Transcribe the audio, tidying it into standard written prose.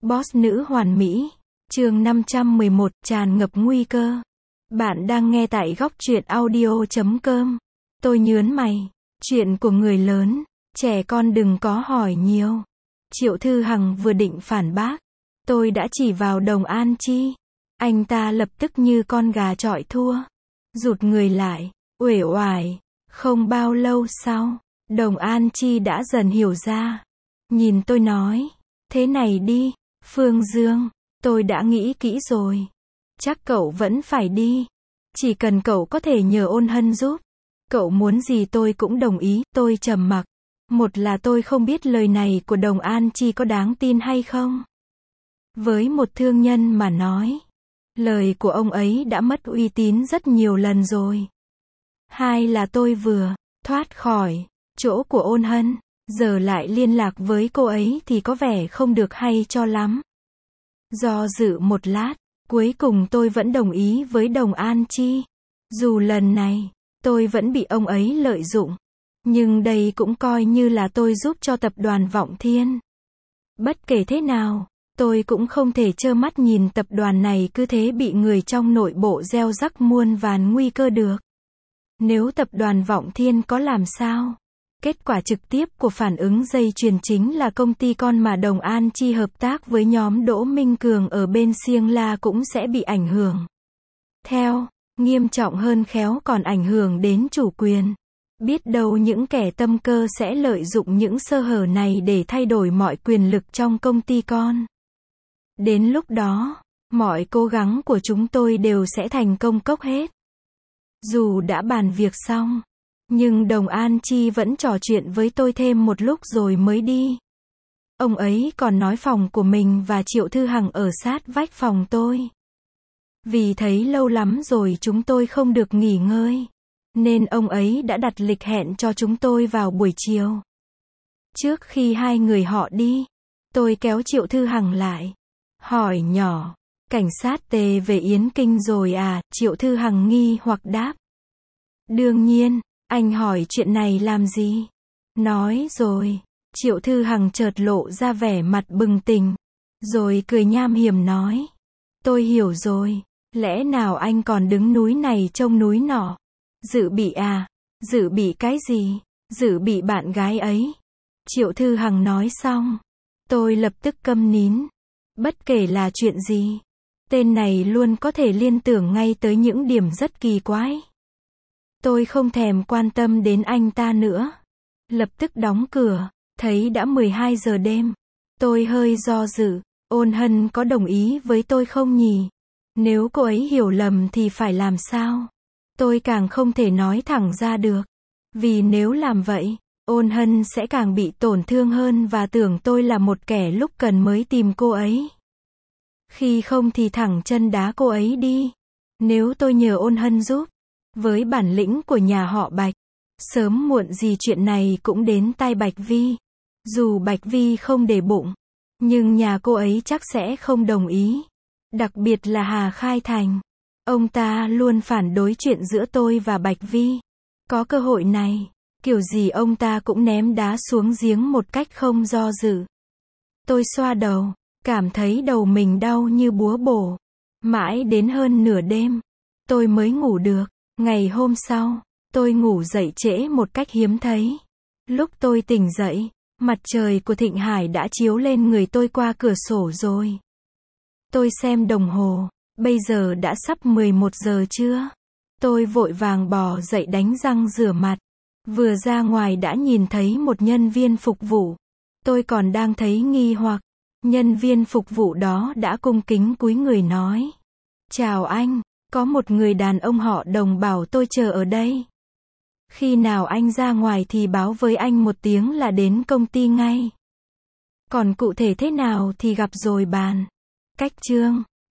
Boss nữ hoàn mỹ. Chương 511, tràn ngập nguy cơ. Bạn đang nghe tại góc truyện audio.com. Tôi nhớn mày. Chuyện của người lớn, trẻ con đừng có hỏi nhiều. Triệu Thư Hằng vừa định phản bác. Tôi đã chỉ vào Đồng An Chi. Anh ta lập tức như con gà chọi thua. Rụt người lại, uể oải. Không bao lâu sau, Đồng An Chi đã dần hiểu ra. Nhìn tôi nói, thế này đi, Phương Dương, tôi đã nghĩ kỹ rồi. Chắc cậu vẫn phải đi. Chỉ cần cậu có thể nhờ Ôn Hân giúp. Cậu muốn gì tôi cũng đồng ý. Tôi trầm mặc. Một là tôi không biết lời này của Đồng An Chi có đáng tin hay không. Với một thương nhân mà nói, lời của ông ấy đã mất uy tín rất nhiều lần rồi. Hai là tôi vừa thoát khỏi chỗ của Ôn Hân, giờ lại liên lạc với cô ấy thì có vẻ không được hay cho lắm. Do dự một lát, cuối cùng tôi vẫn đồng ý với Đồng An Chi. Dù lần này, tôi vẫn bị ông ấy lợi dụng. Nhưng đây cũng coi như là tôi giúp cho tập đoàn Vọng Thiên. Bất kể thế nào, tôi cũng không thể trơ mắt nhìn tập đoàn này cứ thế bị người trong nội bộ gieo rắc muôn vàn nguy cơ được. Nếu tập đoàn Vọng Thiên có làm sao? Kết quả trực tiếp của phản ứng dây chuyền chính là công ty con mà Đồng An Chi hợp tác với nhóm Đỗ Minh Cường ở bên Siêng La cũng sẽ bị ảnh hưởng. Theo, nghiêm trọng hơn khéo còn ảnh hưởng đến chủ quyền. Biết đâu những kẻ tâm cơ sẽ lợi dụng những sơ hở này để thay đổi mọi quyền lực trong công ty con. Đến lúc đó, mọi cố gắng của chúng tôi đều sẽ thành công cốc hết. Dù đã bàn việc xong, nhưng Đồng An Chi vẫn trò chuyện với tôi thêm một lúc rồi mới đi. Ông ấy còn nói phòng của mình và Triệu Thư Hằng ở sát vách phòng tôi. Vì thấy lâu lắm rồi chúng tôi không được nghỉ ngơi, nên ông ấy đã đặt lịch hẹn cho chúng tôi vào buổi chiều. Trước khi hai người họ đi, tôi kéo Triệu Thư Hằng lại, hỏi nhỏ, cảnh sát Tề về Yến Kinh rồi à? Triệu Thư Hằng nghi hoặc đáp. Đương nhiên, anh hỏi chuyện này làm gì? Nói rồi. Triệu Thư Hằng chợt lộ ra vẻ mặt bừng tỉnh, rồi cười nham hiểm nói. Tôi hiểu rồi, lẽ nào anh còn đứng núi này trông núi nọ? Dự bị à? Dự bị cái gì? Dự bị bạn gái ấy. Triệu Thư Hằng nói xong, tôi lập tức câm nín. Bất kể là chuyện gì, tên này luôn có thể liên tưởng ngay tới những điểm rất kỳ quái. Tôi không thèm quan tâm đến anh ta nữa. Lập tức đóng cửa, thấy đã 12 giờ đêm. Tôi hơi do dự, Ôn Hân có đồng ý với tôi không nhỉ? Nếu cô ấy hiểu lầm thì phải làm sao? Tôi càng không thể nói thẳng ra được. Vì nếu làm vậy, Ôn Hân sẽ càng bị tổn thương hơn và tưởng tôi là một kẻ lúc cần mới tìm cô ấy. Khi không thì thẳng chân đá cô ấy đi. Nếu tôi nhờ Ôn Hân giúp, với bản lĩnh của nhà họ Bạch, sớm muộn gì chuyện này cũng đến tai Bạch Vi. Dù Bạch Vi không để bụng, nhưng nhà cô ấy chắc sẽ không đồng ý. Đặc biệt là Hà Khai Thành. Ông ta luôn phản đối chuyện giữa tôi và Bạch Vi. Có cơ hội này, kiểu gì ông ta cũng ném đá xuống giếng một cách không do dự. Tôi xoa đầu, cảm thấy đầu mình đau như búa bổ. Mãi đến hơn nửa đêm, tôi mới ngủ được. Ngày hôm sau, tôi ngủ dậy trễ một cách hiếm thấy. Lúc tôi tỉnh dậy, mặt trời của Thịnh Hải đã chiếu lên người tôi qua cửa sổ rồi. Tôi xem đồng hồ, bây giờ đã sắp 11 giờ trưa. Tôi vội vàng bò dậy đánh răng rửa mặt. Vừa ra ngoài đã nhìn thấy một nhân viên phục vụ. Tôi còn đang thấy nghi hoặc. Nhân viên phục vụ đó đã cung kính cúi người nói. Chào anh, có một người đàn ông họ Đồng bảo tôi chờ ở đây. Khi nào anh ra ngoài thì báo với anh một tiếng là đến công ty ngay. Còn cụ thể thế nào thì gặp rồi bàn. Cách chương